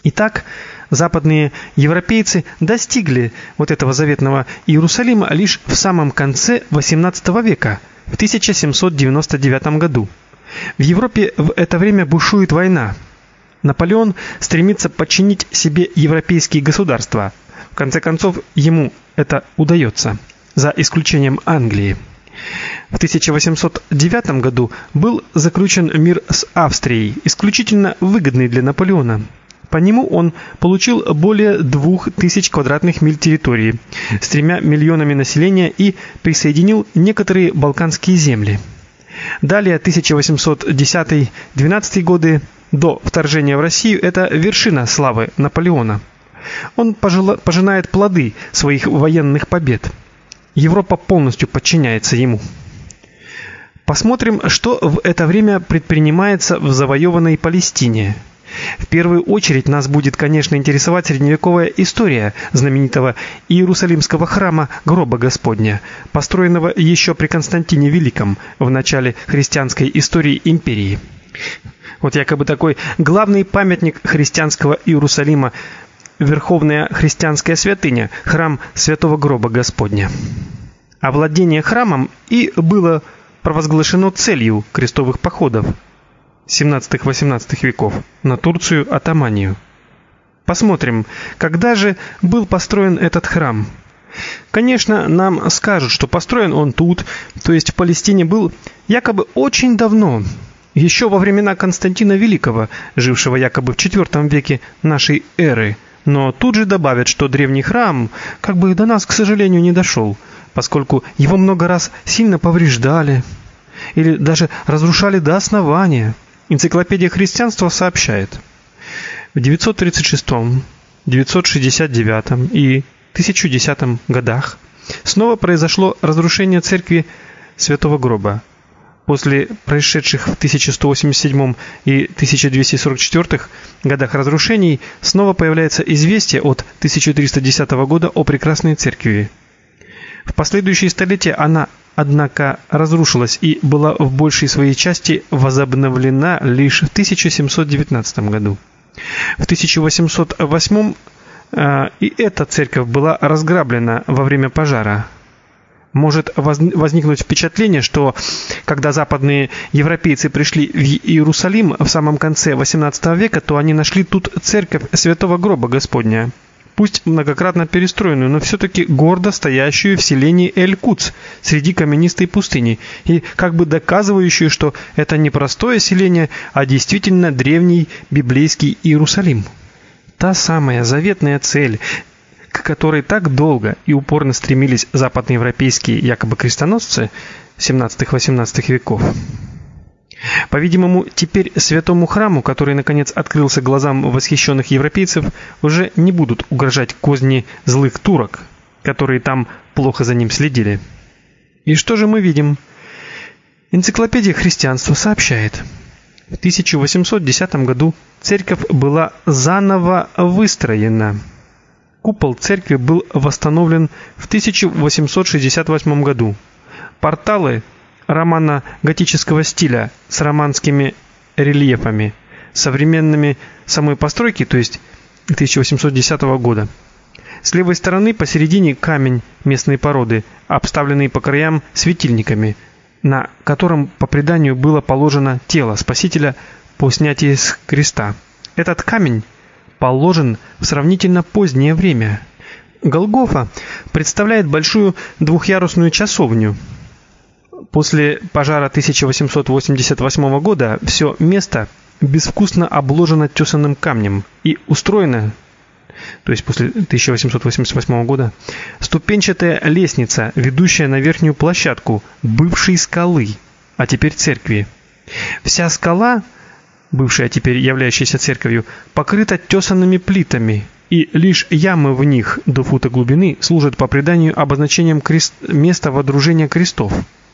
Итак, западные европейцы достигли вот этого заветного Иерусалима лишь в самом конце XVIII века, в 1799 году. В Европе в это время бушует война. Наполеон стремится подчинить себе европейские государства. В конце концов, ему это удается, за исключением Англии. В 1809 году был заключен мир с Австрией, исключительно выгодный для Наполеона. По нему он получил более 2000 квадратных миль территории с 3 миллионами населения и присоединил некоторые балканские земли. Далее 1810-12 годы до вторжения в Россию это вершина славы Наполеона. Он пожинает плоды своих военных побед. Европа полностью подчиняется ему. Посмотрим, что в это время предпринимается в завоеванной Палестине. В первую очередь нас будет, конечно, интересовать средневековая история знаменитого Иерусалимского храма Гроба Господня, построенного еще при Константине Великом в начале христианской истории империи. Вот якобы такой главный памятник христианского Иерусалима, верховная христианская святыня, храм Святого Гроба Господня. Овладение храмом и было провозглашено целью крестовых походов 17-18 веков на Турцию Отоманию. Посмотрим, когда же был построен этот храм. Конечно, нам скажут, что построен он тут, то есть в Палестине, был якобы очень давно, еще во времена Константина Великого, жившего якобы в IV веке нашей эры. Но тут же добавят, что древний храм как бы до нас, к сожалению, не дошел, поскольку его много раз сильно повреждали или даже разрушали до основания. Энциклопедия христианства сообщает: в 936, 969 и 1010 годах снова произошло разрушение церкви Святого Гроба. После происшедших в 1187 и 1244 годах разрушений снова появляется известие от 1310 года о прекрасной церкви. В последующие столетия она, однако, разрушилась и была в большей своей части возобновлена лишь в 1719 году. В 1808 и эта церковь была разграблена во время пожара. Может возникнуть впечатление, что когда западные европейцы пришли в Иерусалим в самом конце XVIII века, то они нашли тут церковь Святого Гроба Господня, пусть многократно перестроенную, но все-таки гордо стоящую в селении Эль-Кудс среди каменистой пустыни, и как бы доказывающую, что это не простое селение, а действительно древний библейский Иерусалим. Та самая заветная цель, к которой так долго и упорно стремились западноевропейские якобы крестоносцы 17-18 веков. По-видимому, теперь святому храму, который наконец открылся глазам восхищенных европейцев, уже не будут угрожать козни злых турок, которые там плохо за ним следили. И что же мы видим? Энциклопедия христианства сообщает: в 1810 году церковь была заново выстроена. Купол церкви был восстановлен в 1868 году. Порталы романо-готического стиля с романскими рельефами, современными самой постройки, то есть 1810 года. С левой стороны посередине камень местной породы, обставленный по краям светильниками, на котором по преданию было положено тело Спасителя по снятии с креста. Этот камень положен в сравнительно позднее время. Голгофа представляет большую двухъярусную часовню. После пожара 1888 года все место безвкусно обложено тесаным камнем и устроено, то есть после 1888 года, ступенчатая лестница, ведущая на верхнюю площадку бывшей скалы, а теперь церкви. Вся скала, бывшая теперь являющаяся церковью, покрыта тесанными плитами, и лишь ямы в них до фута глубины служат по преданию обозначением места водружения крестов.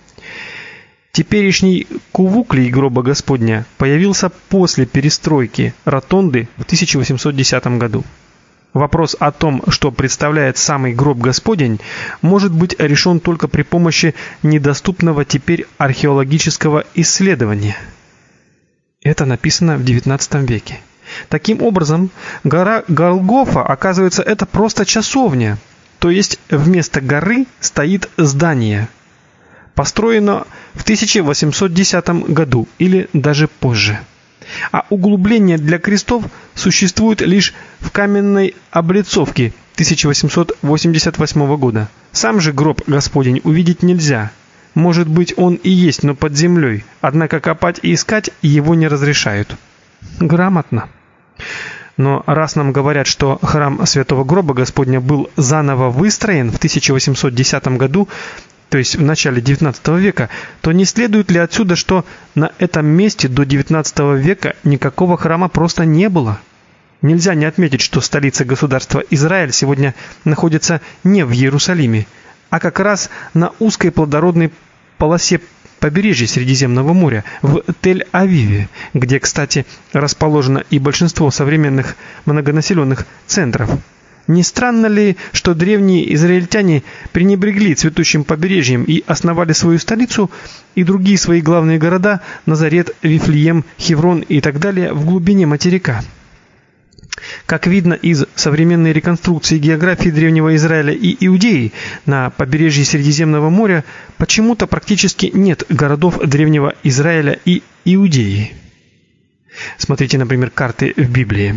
Теперешний кувуклий Гроба Господня появился после перестройки ротонды в 1810 году. Вопрос о том, что представляет самый Гроб Господень, может быть решен только при помощи недоступного теперь археологического исследования. Это написано в XIX веке. Таким образом, гора Голгофа, оказывается, это просто часовня, то есть вместо горы стоит здание. Построено в 1810 году или даже позже. А углубление для крестов существует лишь в каменной облицовке 1888 года. Сам же гроб Господень увидеть нельзя. Может быть, он и есть, но под землей. Однако копать и искать его не разрешают. Грамотно. Но раз нам говорят, что храм Святого Гроба Господня был заново выстроен в 1810 году, то есть в начале XIX века, то не следует ли отсюда, что на этом месте до XIX века никакого храма просто не было? Нельзя не отметить, что столица государства Израиль сегодня находится не в Иерусалиме, а как раз на узкой плодородной полосе побережья Средиземного моря, в Тель-Авиве, где, кстати, расположено и большинство современных многонаселенных центров. Не странно ли, что древние израильтяне пренебрегли цветущим побережьем и основали свою столицу и другие свои главные города Назарет, Вифлеем, Хеврон и так далее в глубине материка? Как видно из современной реконструкции географии древнего Израиля и Иудеи, на побережье Средиземного моря почему-то практически нет городов древнего Израиля и Иудеи. Смотрите, например, карты в Библии.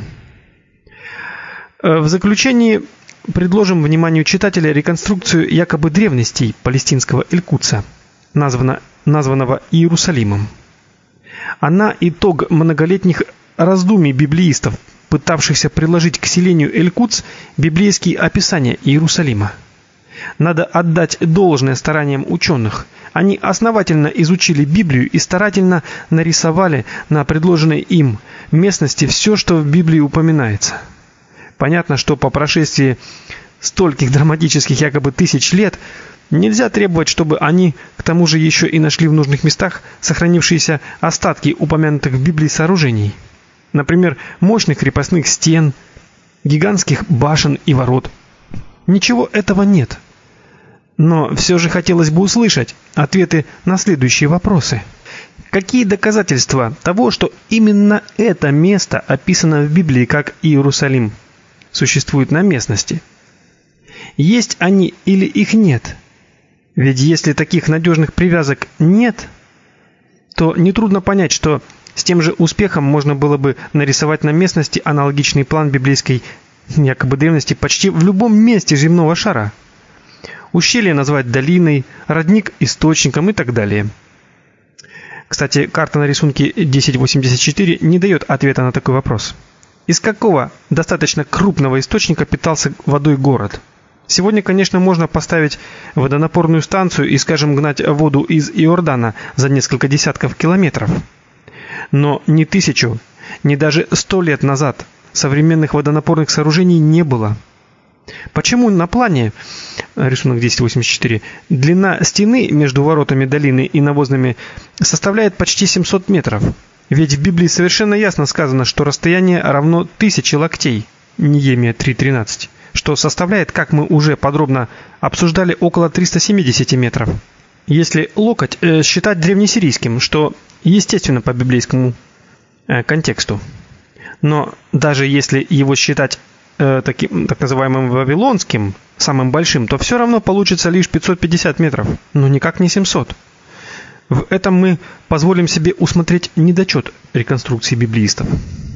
В заключении предложим вниманию читателя реконструкцию якобы древностей палестинского Эль-Кудса, названного Иерусалимом. Она итог многолетних раздумий библеистов, пытавшихся приложить к селению Эль-Кудс библейские описания Иерусалима. Надо отдать должное стараниям ученых. Они основательно изучили Библию и старательно нарисовали на предложенной им местности все, что в Библии упоминается. Понятно, что по прошествии стольких драматических якобы тысяч лет нельзя требовать, чтобы они к тому же еще и нашли в нужных местах сохранившиеся остатки упомянутых в Библии сооружений. Например, мощных крепостных стен, гигантских башен и ворот. Ничего этого нет. Но все же хотелось бы услышать ответы на следующие вопросы. Какие доказательства того, что именно это место описано в Библии как Иерусалим, существуют на местности? Есть они или их нет? Ведь если таких надежных привязок нет, то нетрудно понять, что с тем же успехом можно было бы нарисовать на местности аналогичный план библейской якобы древности почти в любом месте земного шара. Ущелье назвать долиной, родник источником и так далее. Кстати, карта на рисунке 1084 не дает ответа на такой вопрос. Из какого достаточно крупного источника питался водой город? Сегодня, конечно, можно поставить водонапорную станцию и, скажем, гнать воду из Иордана за несколько десятков километров. Но ни 1000, ни даже 100 лет назад современных водонапорных сооружений не было. Почему на плане, рисунок 1084, длина стены между воротами долины и навозными составляет почти 700 метров? Ведь в Библии совершенно ясно сказано, что расстояние равно 1000 локтей, Неемия 3:13, что составляет, как мы уже подробно обсуждали, около 370 метров. Если локоть считать древнесирийским, что естественно по библейскому контексту. Но даже если его считать таким так называемым вавилонским, самым большим, то все равно получится лишь 550 метров, но никак не 700. В этом мы позволим себе усмотреть недочет реконструкции библеистов.